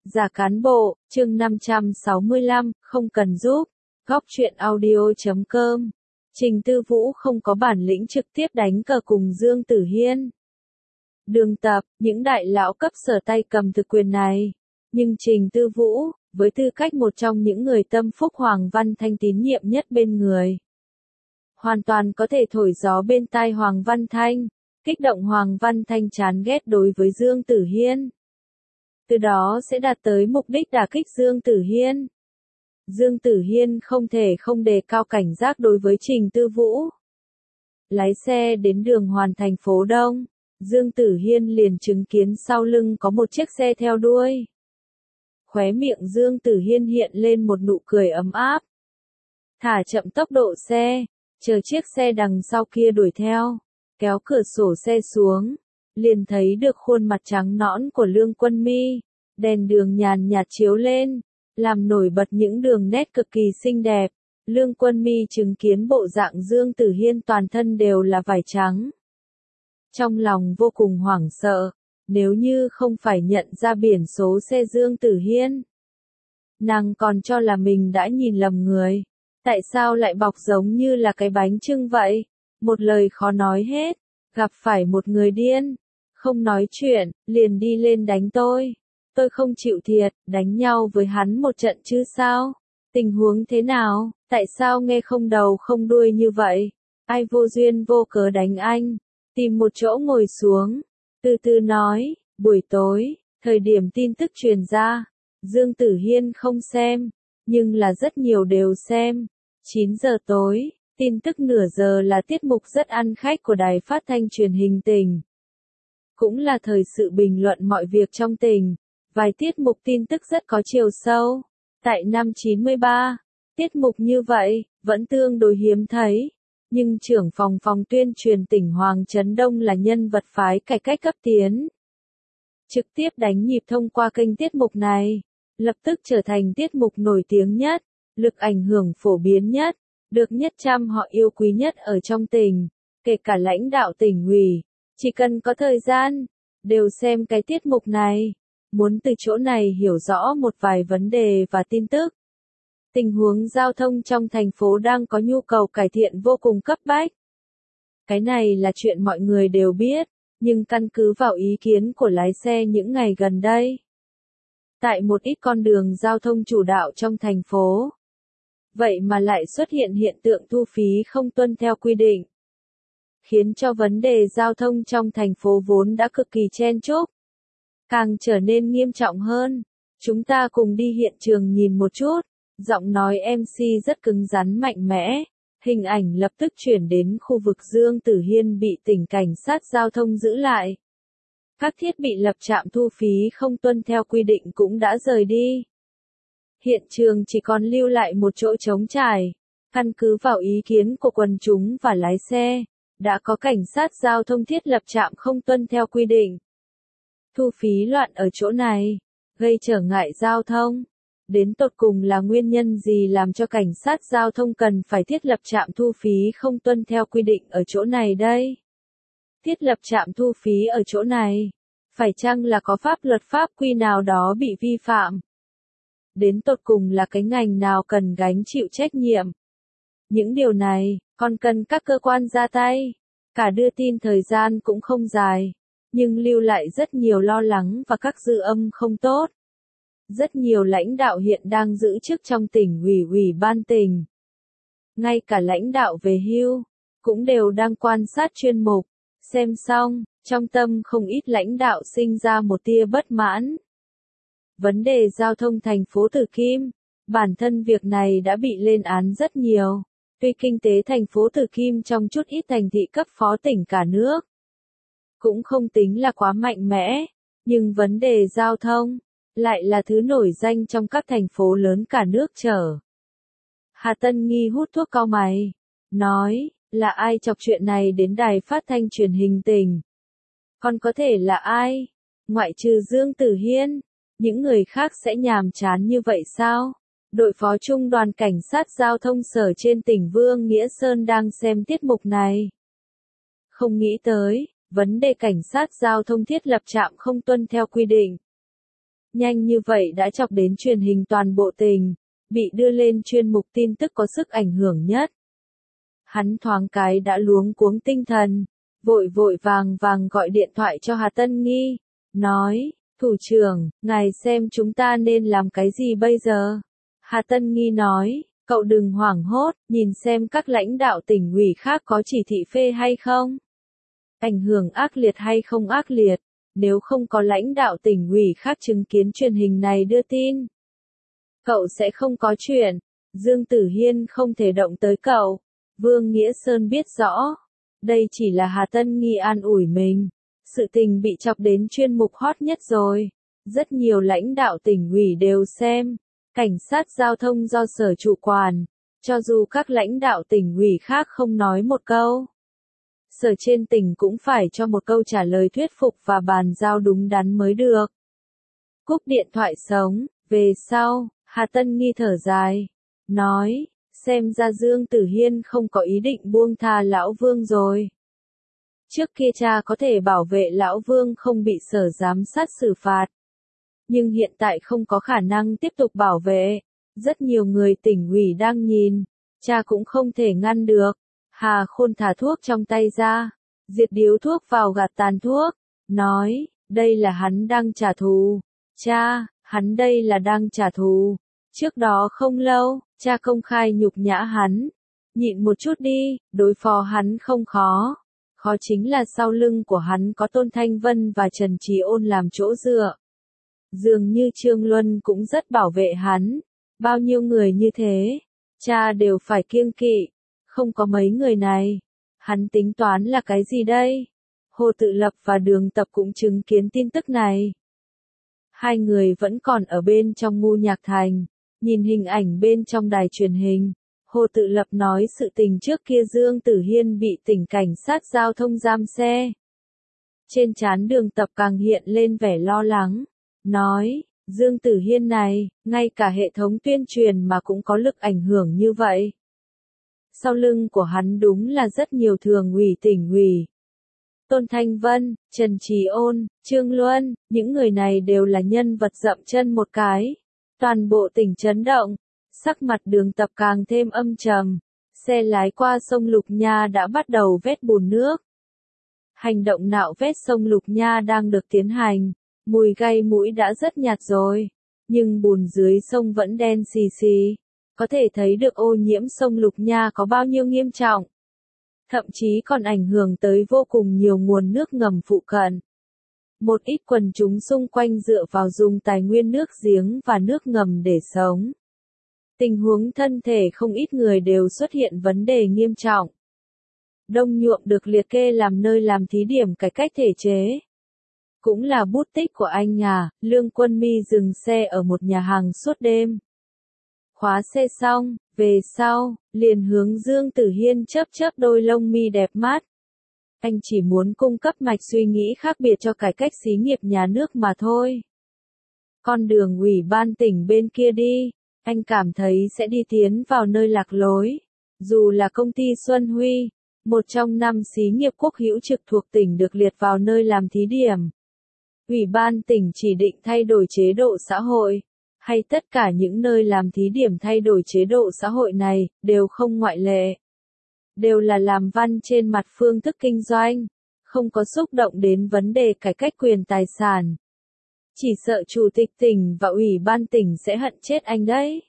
Giả cán bộ, chương 565, không cần giúp. Góc truyện audio.com. Trình Tư Vũ không có bản lĩnh trực tiếp đánh cờ cùng Dương Tử Hiên. Đường tập, những đại lão cấp sở tay cầm thực quyền này. Nhưng Trình Tư Vũ, với tư cách một trong những người tâm phúc Hoàng Văn Thanh tín nhiệm nhất bên người, hoàn toàn có thể thổi gió bên tai Hoàng Văn Thanh, kích động Hoàng Văn Thanh chán ghét đối với Dương Tử Hiên. Từ đó sẽ đạt tới mục đích đả kích Dương Tử Hiên. Dương Tử Hiên không thể không đề cao cảnh giác đối với Trình Tư Vũ. Lái xe đến đường Hoàn thành phố Đông, Dương Tử Hiên liền chứng kiến sau lưng có một chiếc xe theo đuôi. Khóe miệng Dương Tử Hiên hiện lên một nụ cười ấm áp. Thả chậm tốc độ xe, chờ chiếc xe đằng sau kia đuổi theo, kéo cửa sổ xe xuống, liền thấy được khuôn mặt trắng nõn của Lương Quân Mi, đèn đường nhàn nhạt chiếu lên, làm nổi bật những đường nét cực kỳ xinh đẹp. Lương Quân Mi chứng kiến bộ dạng Dương Tử Hiên toàn thân đều là vải trắng. Trong lòng vô cùng hoảng sợ, nếu như không phải nhận ra biển số xe Dương Tử Hiên, nàng còn cho là mình đã nhìn lầm người. Tại sao lại bọc giống như là cái bánh chưng vậy? Một lời khó nói hết, gặp phải một người điên, không nói chuyện, liền đi lên đánh tôi. Tôi không chịu thiệt, đánh nhau với hắn một trận chứ sao? Tình huống thế nào? Tại sao nghe không đầu không đuôi như vậy? Ai vô duyên vô cớ đánh anh? Tìm một chỗ ngồi xuống, từ từ nói. Buổi tối, thời điểm tin tức truyền ra, Dương Tử Hiên không xem, nhưng là rất nhiều đều xem. 9 giờ tối, tin tức nửa giờ là tiết mục rất ăn khách của đài phát thanh truyền hình tỉnh. Cũng là thời sự bình luận mọi việc trong tỉnh. Vài tiết mục tin tức rất có chiều sâu. Tại năm 93, tiết mục như vậy, vẫn tương đối hiếm thấy. Nhưng trưởng phòng tuyên truyền tỉnh Hoàng Trấn Đông là nhân vật phái cải cách cấp tiến. Trực tiếp đánh nhịp thông qua kênh tiết mục này, lập tức trở thành tiết mục nổi tiếng nhất, lực ảnh hưởng phổ biến nhất, được nhất trăm họ yêu quý nhất ở trong tỉnh, kể cả lãnh đạo tỉnh ủy, chỉ cần có thời gian, đều xem cái tiết mục này, muốn từ chỗ này hiểu rõ một vài vấn đề và tin tức. Tình huống giao thông trong thành phố đang có nhu cầu cải thiện vô cùng cấp bách. Cái này là chuyện mọi người đều biết, nhưng căn cứ vào ý kiến của lái xe những ngày gần đây, tại một ít con đường giao thông chủ đạo trong thành phố, vậy mà lại xuất hiện hiện tượng thu phí không tuân theo quy định, khiến cho vấn đề giao thông trong thành phố vốn đã cực kỳ chen chúc, càng trở nên nghiêm trọng hơn. Chúng ta cùng đi hiện trường nhìn một chút. Giọng nói MC rất cứng rắn mạnh mẽ, hình ảnh lập tức chuyển đến khu vực Dương Tử Hiên bị tỉnh cảnh sát giao thông giữ lại. Các thiết bị lập trạm thu phí không tuân theo quy định cũng đã rời đi. Hiện trường chỉ còn lưu lại một chỗ trống trải. Căn cứ vào ý kiến của quần chúng và lái xe, đã có cảnh sát giao thông thiết lập trạm không tuân theo quy định. Thu phí loạn ở chỗ này, gây trở ngại giao thông. Đến tột cùng là nguyên nhân gì làm cho cảnh sát giao thông cần phải thiết lập trạm thu phí không tuân theo quy định ở chỗ này đây? Thiết lập trạm thu phí ở chỗ này, phải chăng là có pháp luật pháp quy nào đó bị vi phạm? Đến tột cùng là cái ngành nào cần gánh chịu trách nhiệm? Những điều này, còn cần các cơ quan ra tay. Cả đưa tin thời gian cũng không dài, nhưng lưu lại rất nhiều lo lắng và các dư âm không tốt. Rất nhiều lãnh đạo hiện đang giữ chức trong tỉnh ủy ban tỉnh. Ngay cả lãnh đạo về hưu, cũng đều đang quan sát chuyên mục. Xem xong, trong tâm không ít lãnh đạo sinh ra một tia bất mãn. Vấn đề giao thông thành phố Tử Kim, bản thân việc này đã bị lên án rất nhiều. Tuy kinh tế thành phố Tử Kim trong chút ít thành thị cấp phó tỉnh cả nước cũng không tính là quá mạnh mẽ, nhưng vấn đề giao thông lại là thứ nổi danh trong các thành phố lớn cả nước trở. Hà Tân Nghi hút thuốc cau mày, nói, là ai chọc chuyện này đến đài phát thanh truyền hình tỉnh? Còn có thể là ai? Ngoại trừ Dương Tử Hiên, những người khác sẽ nhàm chán như vậy sao? Đội phó trung đoàn cảnh sát giao thông sở trên tỉnh Vương Nghĩa Sơn đang xem tiết mục này. Không nghĩ tới, vấn đề cảnh sát giao thông thiết lập trạm không tuân theo quy định. Nhanh như vậy đã chọc đến truyền hình toàn bộ tỉnh, bị đưa lên chuyên mục tin tức có sức ảnh hưởng nhất. Hắn thoáng cái đã luống cuống tinh thần, vội vội vàng vàng gọi điện thoại cho Hà Tân Nghi, nói, thủ trưởng, ngài xem chúng ta nên làm cái gì bây giờ? Hà Tân Nghi nói, cậu đừng hoảng hốt, nhìn xem các lãnh đạo tỉnh ủy khác có chỉ thị phê hay không. Ảnh hưởng ác liệt hay không ác liệt, nếu không có lãnh đạo tỉnh ủy khác chứng kiến truyền hình này đưa tin, cậu sẽ không có chuyện. Dương Tử Hiên không thể động tới cậu. Vương Nghĩa Sơn biết rõ, đây chỉ là Hà Tân Nghi an ủi mình. Sự tình bị chọc đến chuyên mục hot nhất rồi. Rất nhiều lãnh đạo tỉnh ủy đều xem. Cảnh sát giao thông do sở chủ quản. Cho dù các lãnh đạo tỉnh ủy khác không nói một câu, sở trên tỉnh cũng phải cho một câu trả lời thuyết phục và bàn giao đúng đắn mới được. Cúp điện thoại sống, về sau, Hà Tân Nghi thở dài, nói, xem ra Dương Tử Hiên không có ý định buông tha Lão Vương rồi. Trước kia cha có thể bảo vệ Lão Vương không bị sở giám sát xử phạt. Nhưng hiện tại không có khả năng tiếp tục bảo vệ. Rất nhiều người tỉnh ủy đang nhìn, cha cũng không thể ngăn được. Hà Khôn thả thuốc trong tay ra, diệt điếu thuốc vào gạt tàn thuốc, nói, đây là hắn đang trả thù. Cha, hắn đây là đang trả thù. Trước đó không lâu, cha công khai nhục nhã hắn. Nhịn một chút đi, đối phó hắn không khó. Khó chính là sau lưng của hắn có Tôn Thanh Vân và Trần Trí Ôn làm chỗ dựa. Dường như Trương Luân cũng rất bảo vệ hắn. Bao nhiêu người như thế, cha đều phải kiêng kỵ. Không có mấy người này. Hắn tính toán là cái gì đây? Hồ Tự Lập và Đường Tập cũng chứng kiến tin tức này. Hai người vẫn còn ở bên trong Ngu Nhạc Thành. Nhìn hình ảnh bên trong đài truyền hình. Hồ Tự Lập nói sự tình trước kia Dương Tử Hiên bị tỉnh cảnh sát giao thông giam xe. Trên trán Đường Tập càng hiện lên vẻ lo lắng. Nói, Dương Tử Hiên này, ngay cả hệ thống tuyên truyền mà cũng có lực ảnh hưởng như vậy. Sau lưng của hắn đúng là rất nhiều thường ủy tỉnh ủy. Tôn Thanh Vân, Trần Trí Ôn, Trương Luân, những người này đều là nhân vật dậm chân một cái. Toàn bộ tỉnh chấn động, sắc mặt Đường Tập càng thêm âm trầm. Xe lái qua sông Lục Nha đã bắt đầu vét bùn nước. Hành động nạo vét sông Lục Nha đang được tiến hành. Mùi gây mũi đã rất nhạt rồi, nhưng bùn dưới sông vẫn đen xì xì. Có thể thấy được ô nhiễm sông Lục Nha có bao nhiêu nghiêm trọng. Thậm chí còn ảnh hưởng tới vô cùng nhiều nguồn nước ngầm phụ cận. Một ít quần chúng xung quanh dựa vào dùng tài nguyên nước giếng và nước ngầm để sống. Tình huống thân thể không ít người đều xuất hiện vấn đề nghiêm trọng. Đông Nhuộm được liệt kê làm nơi làm thí điểm cải cách thể chế. Cũng là bút tích của anh à, Lương Quân My dừng xe ở một nhà hàng suốt đêm. Khóa xe xong, về sau, liền hướng Dương Tử Hiên chớp chớp đôi lông mi đẹp mắt. Anh chỉ muốn cung cấp mạch suy nghĩ khác biệt cho cải cách xí nghiệp nhà nước mà thôi. Con đường ủy ban tỉnh bên kia đi, anh cảm thấy sẽ đi tiến vào nơi lạc lối. Dù là công ty Xuân Huy, một trong 5 xí nghiệp quốc hữu trực thuộc tỉnh được liệt vào nơi làm thí điểm. Ủy ban tỉnh chỉ định thay đổi chế độ xã hội, hay tất cả những nơi làm thí điểm thay đổi chế độ xã hội này, đều không ngoại lệ. Đều là làm văn trên mặt phương thức kinh doanh, không có xúc động đến vấn đề cải cách quyền tài sản. Chỉ sợ chủ tịch tỉnh và ủy ban tỉnh sẽ hận chết anh đấy.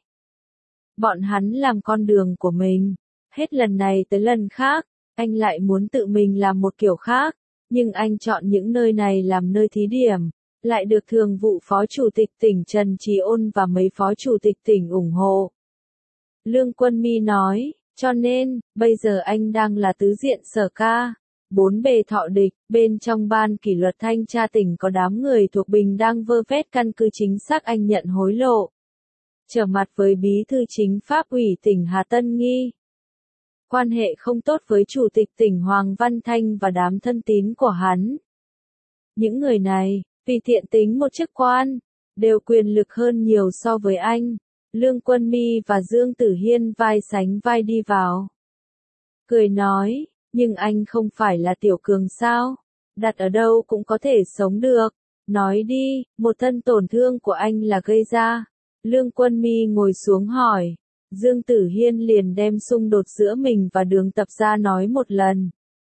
Bọn hắn làm con đường của mình, hết lần này tới lần khác, anh lại muốn tự mình làm một kiểu khác. Nhưng anh chọn những nơi này làm nơi thí điểm, lại được thường vụ phó chủ tịch tỉnh Trần Trí Ôn và mấy phó chủ tịch tỉnh ủng hộ. Lương Quân My nói, cho nên, bây giờ anh đang là tứ diện sở ca. 4 bề thọ địch, bên trong ban kỷ luật thanh tra tỉnh có đám người thuộc Bình đang vơ vét căn cứ chính xác anh nhận hối lộ. Trở mặt với bí thư chính pháp ủy tỉnh Hà Tân Nghi. Quan hệ không tốt với chủ tịch tỉnh Hoàng Văn Thanh và đám thân tín của hắn. Những người này, vì thiện tính một chức quan, đều quyền lực hơn nhiều so với anh. Lương Quân My và Dương Tử Hiên vai sánh vai đi vào. Cười nói, nhưng anh không phải là tiểu cường sao? Đặt ở đâu cũng có thể sống được. Nói đi, một thân tổn thương của anh là gây ra. Lương Quân Mi ngồi xuống hỏi. Dương Tử Hiên liền đem xung đột giữa mình và Đường Tập ra nói một lần.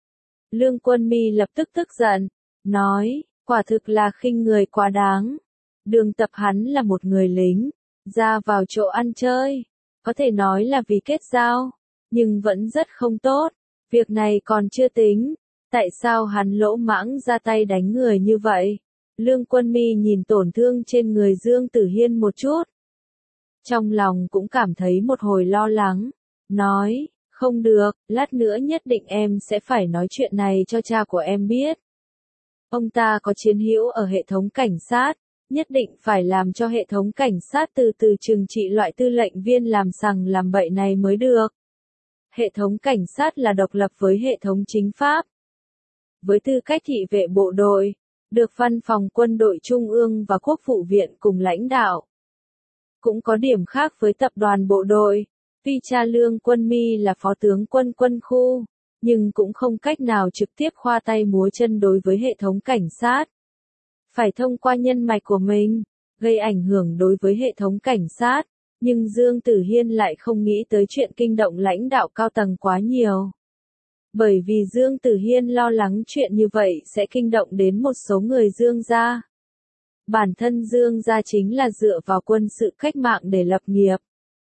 Lương Quân Mi lập tức tức giận, nói, quả thực là khinh người quá đáng. Đường Tập hắn là một người lính, ra vào chỗ ăn chơi, có thể nói là vì kết giao, nhưng vẫn rất không tốt. Việc này còn chưa tính, tại sao hắn lỗ mãng ra tay đánh người như vậy? Lương Quân Mi nhìn tổn thương trên người Dương Tử Hiên một chút. Trong lòng cũng cảm thấy một hồi lo lắng, nói, không được, lát nữa nhất định em sẽ phải nói chuyện này cho cha của em biết. Ông ta có chiến hữu ở hệ thống cảnh sát, nhất định phải làm cho hệ thống cảnh sát từ từ trừng trị loại tư lệnh viên làm sằng làm bậy này mới được. Hệ thống cảnh sát là độc lập với hệ thống chính pháp. Với tư cách thị vệ bộ đội, được văn phòng quân đội trung ương và quốc vụ viện cùng lãnh đạo. Cũng có điểm khác với tập đoàn bộ đội, vì cha Lương Quân Mi là phó tướng quân quân khu, nhưng cũng không cách nào trực tiếp khoa tay múa chân đối với hệ thống cảnh sát. Phải thông qua nhân mạch của mình, gây ảnh hưởng đối với hệ thống cảnh sát, nhưng Dương Tử Hiên lại không nghĩ tới chuyện kinh động lãnh đạo cao tầng quá nhiều. Bởi vì Dương Tử Hiên lo lắng chuyện như vậy sẽ kinh động đến một số người Dương gia. Bản thân Dương gia chính là dựa vào quân sự cách mạng để lập nghiệp.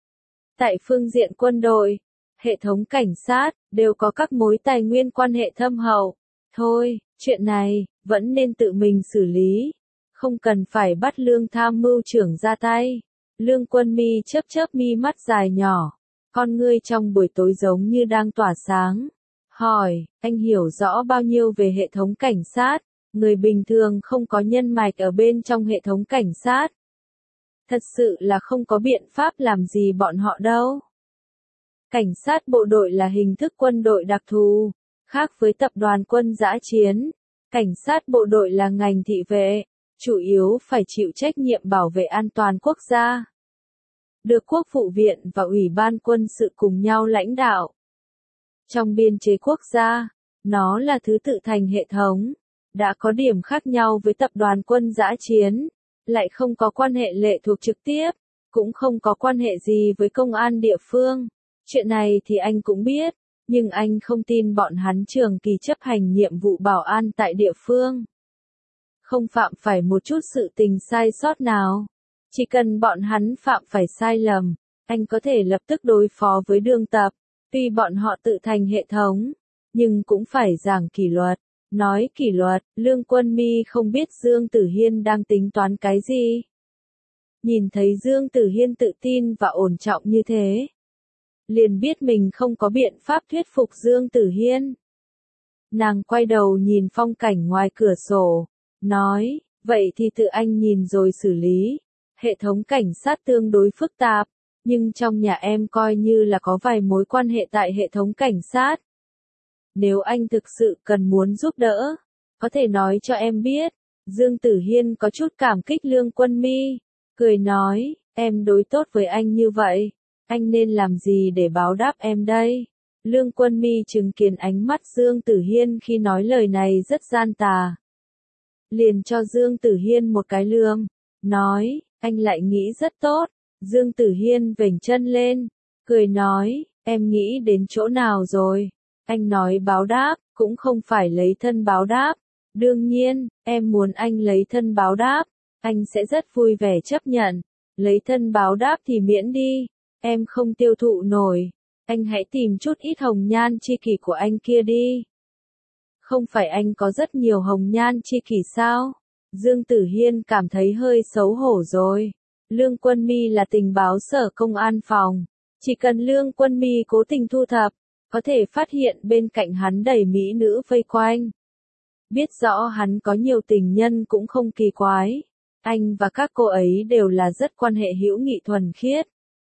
Tại phương diện quân đội, hệ thống cảnh sát, đều có các mối tài nguyên quan hệ thâm hậu. Thôi, chuyện này, vẫn nên tự mình xử lý. Không cần phải bắt Lương tham mưu trưởng ra tay. Lương Quân Mi chớp chớp mi mắt dài nhỏ. Con ngươi trong buổi tối giống như đang tỏa sáng. Hỏi, anh hiểu rõ bao nhiêu về hệ thống cảnh sát? Người bình thường không có nhân mạch ở bên trong hệ thống cảnh sát. Thật sự là không có biện pháp làm gì bọn họ đâu. Cảnh sát bộ đội là hình thức quân đội đặc thù, khác với tập đoàn quân dã chiến. Cảnh sát bộ đội là ngành thị vệ, chủ yếu phải chịu trách nhiệm bảo vệ an toàn quốc gia. Được Quốc vụ viện và Ủy ban quân sự cùng nhau lãnh đạo. Trong biên chế quốc gia, nó là thứ tự thành hệ thống, đã có điểm khác nhau với tập đoàn quân dã chiến, lại không có quan hệ lệ thuộc trực tiếp, cũng không có quan hệ gì với công an địa phương. Chuyện này thì anh cũng biết, nhưng anh không tin bọn hắn trường kỳ chấp hành nhiệm vụ bảo an tại địa phương. Không phạm phải một chút sự tình sai sót nào. Chỉ cần bọn hắn phạm phải sai lầm, anh có thể lập tức đối phó với Đường Tập. Tuy bọn họ tự thành hệ thống, nhưng cũng phải giảng kỷ luật. Nói kỷ luật, Lương Quân Mi không biết Dương Tử Hiên đang tính toán cái gì. Nhìn thấy Dương Tử Hiên tự tin và ổn trọng như thế, liền biết mình không có biện pháp thuyết phục Dương Tử Hiên. Nàng quay đầu nhìn phong cảnh ngoài cửa sổ, nói, vậy thì tự anh nhìn rồi xử lý. Hệ thống cảnh sát tương đối phức tạp, nhưng trong nhà em coi như là có vài mối quan hệ tại hệ thống cảnh sát. Nếu anh thực sự cần muốn giúp đỡ, có thể nói cho em biết. Dương Tử Hiên có chút cảm kích Lương Quân Mi, cười nói, em đối tốt với anh như vậy, anh nên làm gì để báo đáp em đây? Lương Quân Mi chứng kiến ánh mắt Dương Tử Hiên khi nói lời này rất gian tà. Liền cho Dương Tử Hiên một cái lườm, nói, anh lại nghĩ rất tốt. Dương Tử Hiên vểnh chân lên, cười nói, em nghĩ đến chỗ nào rồi? Anh nói báo đáp, cũng không phải lấy thân báo đáp. Đương nhiên, em muốn anh lấy thân báo đáp, anh sẽ rất vui vẻ chấp nhận. Lấy thân báo đáp thì miễn đi, em không tiêu thụ nổi. Anh hãy tìm chút ít hồng nhan chi kỷ của anh kia đi. Không phải anh có rất nhiều hồng nhan chi kỷ sao? Dương Tử Hiên cảm thấy hơi xấu hổ rồi. Lương Quân Mi là tình báo sở công an phòng. Chỉ cần Lương Quân Mi cố tình thu thập, có thể phát hiện bên cạnh hắn đầy mỹ nữ vây quanh. Biết rõ hắn có nhiều tình nhân cũng không kỳ quái. Anh và các cô ấy đều là rất quan hệ hữu nghị thuần khiết.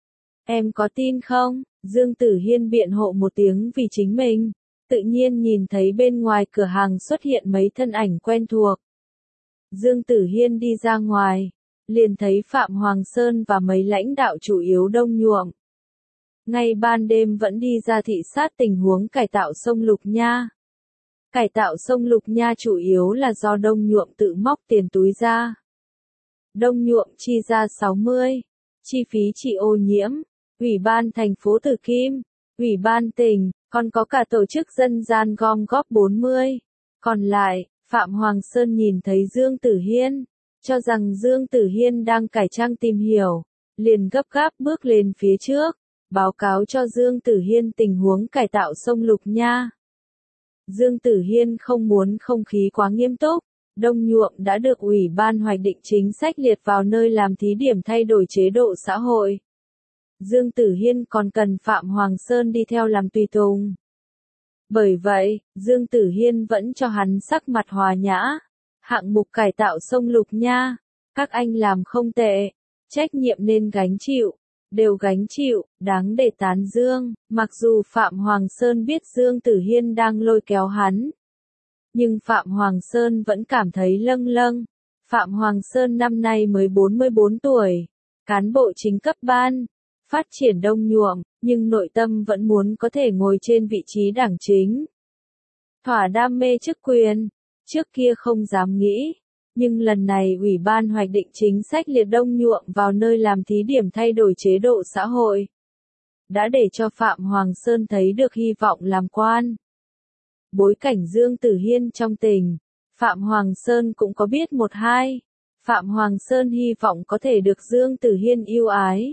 Em có tin không? Dương Tử Hiên biện hộ một tiếng vì chính mình. Tự nhiên nhìn thấy bên ngoài cửa hàng xuất hiện mấy thân ảnh quen thuộc. Dương Tử Hiên đi ra ngoài, liền thấy Phạm Hoàng Sơn và mấy lãnh đạo chủ yếu đông nhuộm. Ngay ban đêm vẫn đi ra thị sát tình huống cải tạo sông Lục Nha. Cải tạo sông Lục Nha chủ yếu là do Đông Nhuộm tự móc tiền túi ra. Đông Nhuộm chi ra 60, chi phí trị ô nhiễm, Ủy ban thành phố Từ Kim, Ủy ban tỉnh, còn có cả tổ chức dân gian gom góp 40. Còn lại, Phạm Hoàng Sơn nhìn thấy Dương Tử Hiên, cho rằng Dương Tử Hiên đang cải trang tìm hiểu, liền gấp gáp bước lên phía trước, báo cáo cho Dương Tử Hiên tình huống cải tạo sông Lục Nha. Dương Tử Hiên không muốn không khí quá nghiêm túc, Đông Nhuộm đã được Ủy ban hoạch định chính sách liệt vào nơi làm thí điểm thay đổi chế độ xã hội. Dương Tử Hiên còn cần Phạm Hoàng Sơn đi theo làm tùy tùng. Bởi vậy, Dương Tử Hiên vẫn cho hắn sắc mặt hòa nhã. Hạng mục cải tạo sông Lục Nha, các anh làm không tệ, trách nhiệm nên gánh chịu, đều gánh chịu, đáng để tán dương. Mặc dù Phạm Hoàng Sơn biết Dương Tử Hiên đang lôi kéo hắn, nhưng Phạm Hoàng Sơn vẫn cảm thấy lâng lâng. Phạm Hoàng Sơn năm nay mới 44 tuổi, cán bộ chính cấp ban, phát triển Đông Nhuộm, nhưng nội tâm vẫn muốn có thể ngồi trên vị trí đảng chính. Thỏa đam mê chức quyền, trước kia không dám nghĩ, nhưng lần này Ủy ban hoạch định chính sách liệt Đông Nhuộm vào nơi làm thí điểm thay đổi chế độ xã hội, đã để cho Phạm Hoàng Sơn thấy được hy vọng làm quan. Bối cảnh Dương Tử Hiên trong tỉnh, Phạm Hoàng Sơn cũng có biết một hai. Phạm Hoàng Sơn hy vọng có thể được Dương Tử Hiên yêu ái.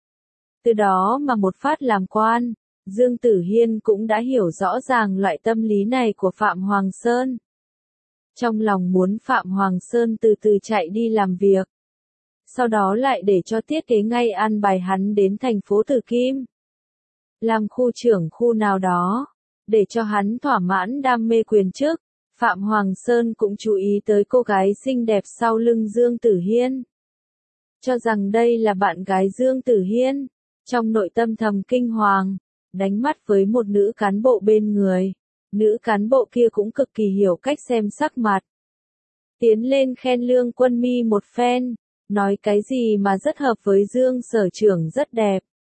Từ đó mà một phát làm quan, Dương Tử Hiên cũng đã hiểu rõ ràng loại tâm lý này của Phạm Hoàng Sơn. Trong lòng muốn Phạm Hoàng Sơn từ từ chạy đi làm việc. Sau đó lại để cho thiết kế ngay an bài hắn đến thành phố Từ Kim. Làm khu trưởng khu nào đó, để cho hắn thỏa mãn đam mê quyền chức. Phạm Hoàng Sơn cũng chú ý tới cô gái xinh đẹp sau lưng Dương Tử Hiên. Cho rằng đây là bạn gái Dương Tử Hiên. Trong nội tâm thầm kinh hoàng, đánh mắt với một nữ cán bộ bên người. Nữ cán bộ kia cũng cực kỳ hiểu cách xem sắc mặt. Tiến lên khen Lương Quân Mi một phen, nói cái gì mà rất hợp với Dương sở trưởng rất đẹp.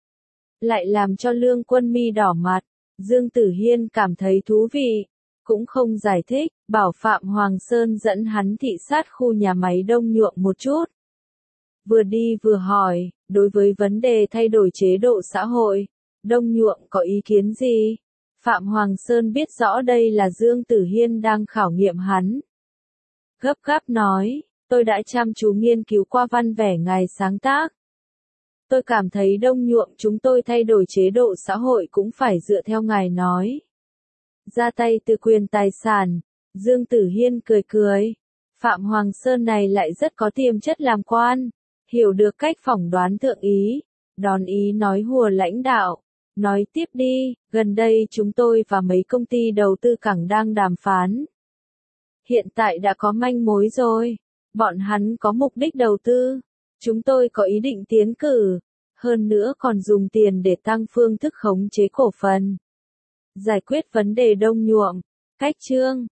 Lại làm cho Lương Quân Mi đỏ mặt, Dương Tử Hiên cảm thấy thú vị, cũng không giải thích, bảo Phạm Hoàng Sơn dẫn hắn thị sát khu nhà máy Đông Nhuộm một chút. Vừa đi vừa hỏi, đối với vấn đề thay đổi chế độ xã hội, Đông Nhuộm có ý kiến gì? Phạm Hoàng Sơn biết rõ đây là Dương Tử Hiên đang khảo nghiệm hắn. Gấp gáp nói, tôi đã chăm chú nghiên cứu qua văn vẻ ngài sáng tác. Tôi cảm thấy Đông Nhuộm chúng tôi thay đổi chế độ xã hội cũng phải dựa theo ngài nói. Ra tay từ quyền tài sản, Dương Tử Hiên cười cười. Phạm Hoàng Sơn này lại rất có tiềm chất làm quan, hiểu được cách phỏng đoán thượng ý, đón ý nói hùa lãnh đạo. Nói tiếp đi, gần đây chúng tôi và mấy công ty đầu tư cảng đang đàm phán. Hiện tại đã có manh mối rồi, bọn hắn có mục đích đầu tư, chúng tôi có ý định tiến cử, hơn nữa còn dùng tiền để tăng phương thức khống chế cổ phần. Giải quyết vấn đề Đông Nhuộm, cách chương.